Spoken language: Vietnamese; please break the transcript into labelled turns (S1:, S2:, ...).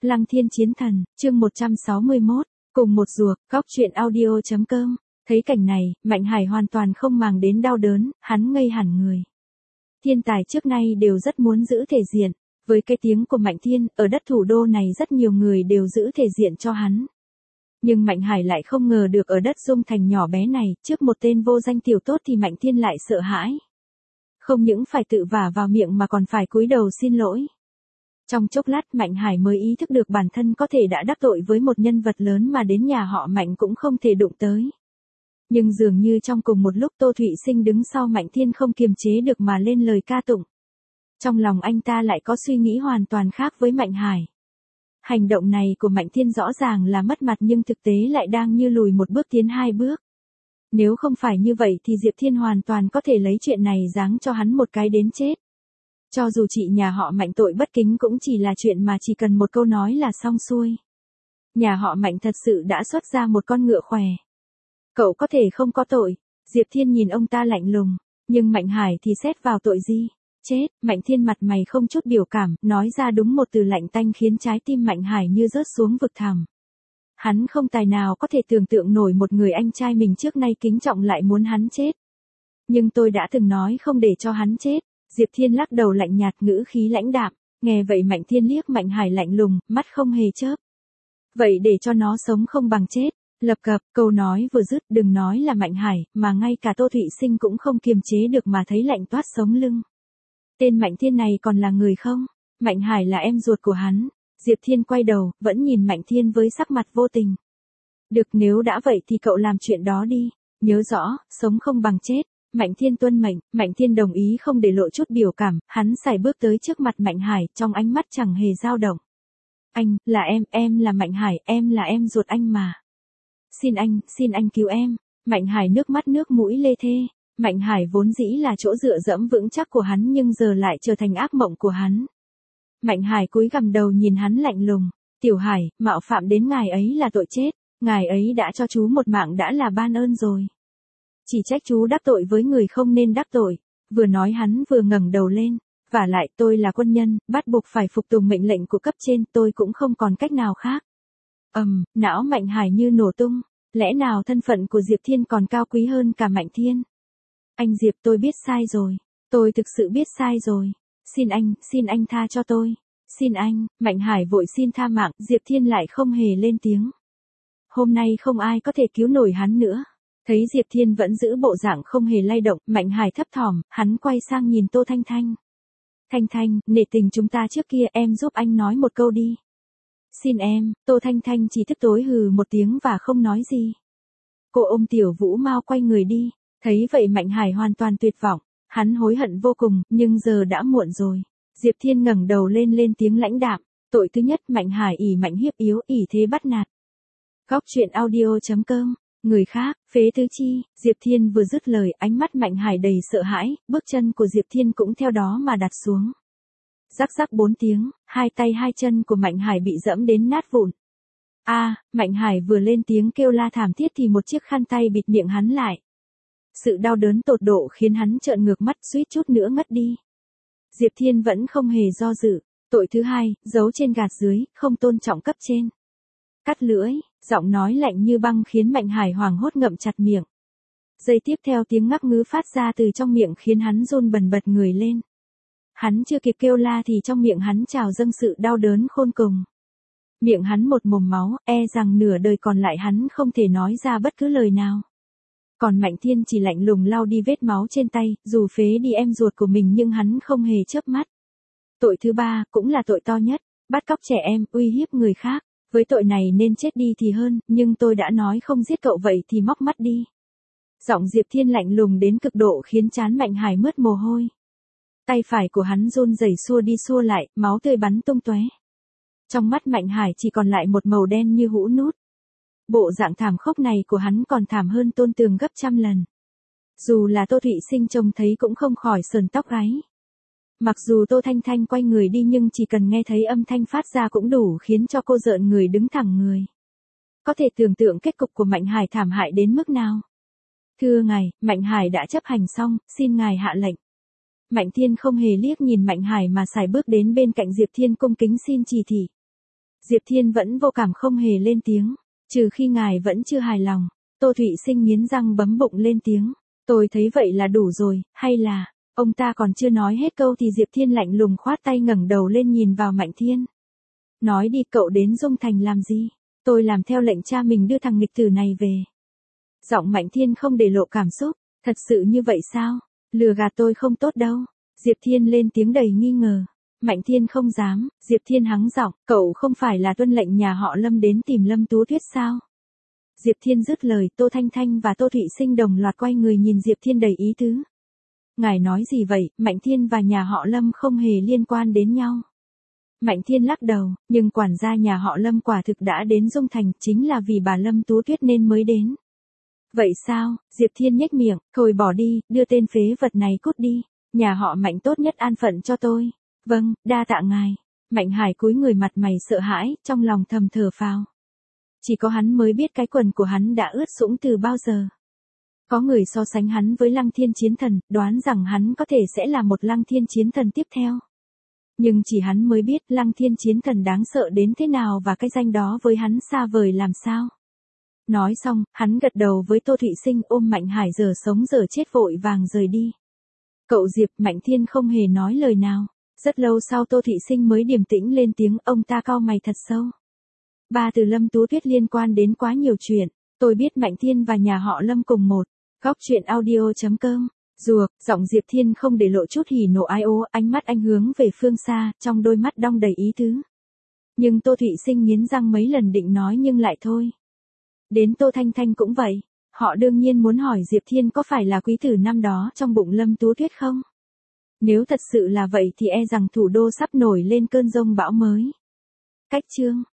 S1: Lăng Thiên Chiến Thần, chương 161, cùng một ruột, góc truyện audio.com. Thấy cảnh này, Mạnh Hải hoàn toàn không màng đến đau đớn, hắn ngây hẳn người. Thiên tài trước nay đều rất muốn giữ thể diện, với cái tiếng của Mạnh Thiên, ở đất thủ đô này rất nhiều người đều giữ thể diện cho hắn. Nhưng Mạnh Hải lại không ngờ được ở đất Dung Thành nhỏ bé này, trước một tên vô danh tiểu tốt thì Mạnh Thiên lại sợ hãi. Không những phải tự vả vào miệng mà còn phải cúi đầu xin lỗi. Trong chốc lát Mạnh Hải mới ý thức được bản thân có thể đã đắc tội với một nhân vật lớn mà đến nhà họ Mạnh cũng không thể đụng tới. Nhưng dường như trong cùng một lúc Tô Thụy Sinh đứng sau Mạnh Thiên không kiềm chế được mà lên lời ca tụng. Trong lòng anh ta lại có suy nghĩ hoàn toàn khác với Mạnh Hải. Hành động này của Mạnh Thiên rõ ràng là mất mặt nhưng thực tế lại đang như lùi một bước tiến hai bước. Nếu không phải như vậy thì Diệp Thiên hoàn toàn có thể lấy chuyện này giáng cho hắn một cái đến chết. Cho dù chị nhà họ Mạnh tội bất kính cũng chỉ là chuyện mà chỉ cần một câu nói là xong xuôi. Nhà họ Mạnh thật sự đã xuất ra một con ngựa khỏe. Cậu có thể không có tội. Diệp Thiên nhìn ông ta lạnh lùng. Nhưng Mạnh Hải thì xét vào tội gì? Chết. Mạnh Thiên mặt mày không chút biểu cảm, nói ra đúng một từ lạnh tanh khiến trái tim Mạnh Hải như rớt xuống vực thẳm. Hắn không tài nào có thể tưởng tượng nổi một người anh trai mình trước nay kính trọng lại muốn hắn chết. Nhưng tôi đã từng nói không để cho hắn chết. Diệp Thiên lắc đầu lạnh nhạt, ngữ khí lãnh đạm. Nghe vậy Mạnh Thiên liếc Mạnh Hải lạnh lùng, mắt không hề chớp. Vậy để cho nó sống không bằng chết. Lập cập, câu nói vừa dứt, đừng nói là Mạnh Hải, mà ngay cả Tô Thụy Sinh cũng không kiềm chế được mà thấy lạnh toát sống lưng. Tên Mạnh Thiên này còn là người không? Mạnh Hải là em ruột của hắn. Diệp Thiên quay đầu, vẫn nhìn Mạnh Thiên với sắc mặt vô tình. Được, nếu đã vậy thì cậu làm chuyện đó đi. Nhớ rõ, sống không bằng chết. Mạnh Thiên tuân mệnh. Mạnh Thiên đồng ý không để lộ chút biểu cảm, hắn sải bước tới trước mặt Mạnh Hải, trong ánh mắt chẳng hề dao động. Anh, là em là Mạnh Hải, em là em ruột anh mà. Xin anh cứu em. Mạnh Hải nước mắt nước mũi lê thê. Mạnh Hải vốn dĩ là chỗ dựa dẫm vững chắc của hắn nhưng giờ lại trở thành ác mộng của hắn. Mạnh Hải cúi gằm đầu nhìn hắn lạnh lùng. Tiểu Hải, mạo phạm đến ngài ấy là tội chết. Ngài ấy đã cho chú một mạng đã là ban ơn rồi. Chỉ trách chú đắc tội với người không nên đắc tội. Vừa nói hắn vừa ngẩng đầu lên. Vả lại tôi là quân nhân, bắt buộc phải phục tùng mệnh lệnh của cấp trên, tôi cũng không còn cách nào khác. Não Mạnh Hải như nổ tung. Lẽ nào thân phận của Diệp Thiên còn cao quý hơn cả Mạnh Thiên? Anh Diệp, tôi biết sai rồi. Tôi thực sự biết sai rồi. Xin anh tha cho tôi. Xin anh. Mạnh Hải vội xin tha mạng, Diệp Thiên lại không hề lên tiếng. Hôm nay không ai có thể cứu nổi hắn nữa. Thấy Diệp Thiên vẫn giữ bộ dạng không hề lay động, Mạnh Hải thấp thỏm, hắn quay sang nhìn Tô Thanh Thanh. Thanh, nể tình chúng ta trước kia, em giúp anh nói một câu đi. Xin em. Tô Thanh Thanh chỉ thức tối hừ một tiếng và không nói gì. Cô ôm Tiểu Vũ Mao quay người đi. Thấy vậy Mạnh Hải hoàn toàn tuyệt vọng. Hắn hối hận vô cùng, nhưng giờ đã muộn rồi. Diệp Thiên ngẩng đầu lên tiếng lãnh đạm. Tội thứ nhất, Mạnh Hải ỷ mạnh hiếp yếu, ỷ thế bắt nạt. Góc truyện audio.com. Người khác, phế tứ chi. Diệp Thiên vừa dứt lời, ánh mắt Mạnh Hải đầy sợ hãi, bước chân của Diệp Thiên cũng theo đó mà đặt xuống. Rắc 4 tiếng, hai tay hai chân của Mạnh Hải bị dẫm đến nát vụn. Mạnh Hải vừa lên tiếng kêu la thảm thiết thì một chiếc khăn tay bịt miệng hắn lại. Sự đau đớn tột độ khiến hắn trợn ngược mắt, suýt chút nữa ngất đi. Diệp Thiên vẫn không hề do dự. Tội thứ hai, giấu trên gạt dưới, không tôn trọng cấp trên. Cắt lưỡi, giọng nói lạnh như băng khiến Mạnh Hải hoảng hốt ngậm chặt miệng. Giây tiếp theo tiếng ngắc ngứ phát ra từ trong miệng khiến hắn run bần bật người lên. Hắn chưa kịp kêu la thì trong miệng hắn trào dâng sự đau đớn khôn cùng. Miệng hắn một mồm máu, rằng nửa đời còn lại hắn không thể nói ra bất cứ lời nào. Còn Mạnh Thiên chỉ lạnh lùng lau đi vết máu trên tay, dù phế đi em ruột của mình nhưng hắn không hề chớp mắt. Tội thứ ba, cũng là tội to nhất, bắt cóc trẻ em, uy hiếp người khác. Với tội này nên chết đi thì hơn, nhưng tôi đã nói không giết cậu vậy thì móc mắt đi. Giọng Diệp Thiên lạnh lùng đến cực độ khiến trán Mạnh Hải mướt mồ hôi. Tay phải của hắn run rẩy xua đi xua lại, máu tươi bắn tung tóe. Trong mắt Mạnh Hải chỉ còn lại một màu đen như hũ nút. Bộ dạng thảm khốc này của hắn còn thảm hơn Tôn Tường gấp trăm lần. Dù là Tô Thụy Sinh trông thấy cũng không khỏi sờn tóc gáy. Mặc dù Tô Thanh Thanh quay người đi nhưng chỉ cần nghe thấy âm thanh phát ra cũng đủ khiến cho cô rợn người đứng thẳng người. Có thể tưởng tượng kết cục của Mạnh Hải thảm hại đến mức nào. Thưa ngài, Mạnh Hải đã chấp hành xong, xin ngài hạ lệnh. Mạnh Thiên không hề liếc nhìn Mạnh Hải mà sải bước đến bên cạnh Diệp Thiên cung kính xin chỉ thị. Diệp Thiên vẫn vô cảm không hề lên tiếng. Trừ khi ngài vẫn chưa hài lòng. Tô Thụy Sinh nghiến răng bấm bụng lên tiếng. Tôi thấy vậy là đủ rồi, hay là... Ông ta còn chưa nói hết câu thì Diệp Thiên lạnh lùng khoát tay ngẩng đầu lên nhìn vào Mạnh Thiên. Nói đi, cậu đến Dung Thành làm gì? Tôi làm theo lệnh cha mình đưa thằng nghịch tử này về. Giọng Mạnh Thiên không để lộ cảm xúc. Thật sự như vậy sao? Lừa gạt tôi không tốt đâu. Diệp Thiên lên tiếng đầy nghi ngờ. Mạnh Thiên không dám. Diệp Thiên hắng giọng. Cậu không phải là tuân lệnh nhà họ Lâm đến tìm Lâm Tú Tuyết sao? Diệp Thiên dứt lời, Tô Thanh Thanh và Tô Thụy Sinh đồng loạt quay người nhìn Diệp Thiên đầy ý tứ. Ngài nói gì vậy? Mạnh Thiên và nhà họ Lâm không hề liên quan đến nhau. Mạnh Thiên lắc đầu, nhưng quản gia nhà họ Lâm quả thực đã đến Dung Thành, chính là vì bà Lâm Tú Tuyết nên mới đến. Vậy sao? Diệp Thiên nhếch miệng, thôi bỏ đi, đưa tên phế vật này cút đi. Nhà họ Mạnh tốt nhất an phận cho tôi. Vâng, đa tạ ngài. Mạnh Hải cúi người mặt mày sợ hãi, trong lòng thầm thở phào. Chỉ có hắn mới biết cái quần của hắn đã ướt sũng từ bao giờ. Có người so sánh hắn với Lăng Thiên Chiến Thần, đoán rằng hắn có thể sẽ là một Lăng Thiên Chiến Thần tiếp theo. Nhưng chỉ hắn mới biết Lăng Thiên Chiến Thần đáng sợ đến thế nào và cái danh đó với hắn xa vời làm sao. Nói xong, hắn gật đầu với Tô Thụy Sinh ôm Mạnh Hải giờ sống giờ chết vội vàng rời đi. Cậu Diệp, Mạnh Thiên không hề nói lời nào. Rất lâu sau Tô Thụy Sinh mới điềm tĩnh lên tiếng, ông ta cau mày thật sâu. Ba từ Lâm Tú Tuyết liên quan đến quá nhiều chuyện. Tôi biết Mạnh Thiên và nhà họ Lâm cùng một. Góc truyện audio.com. Rùa, giọng Diệp Thiên không để lộ chút hỉ nộ ai ố, ánh mắt anh hướng về phương xa, trong đôi mắt đong đầy ý tứ. Nhưng Tô Thụy Sinh nghiến răng mấy lần định nói nhưng lại thôi. Đến Tô Thanh Thanh cũng vậy. Họ đương nhiên muốn hỏi Diệp Thiên có phải là quý tử năm đó trong bụng Lâm Tú Tuyết không? Nếu thật sự là vậy thì e rằng thủ đô sắp nổi lên cơn giông bão mới. Cách chương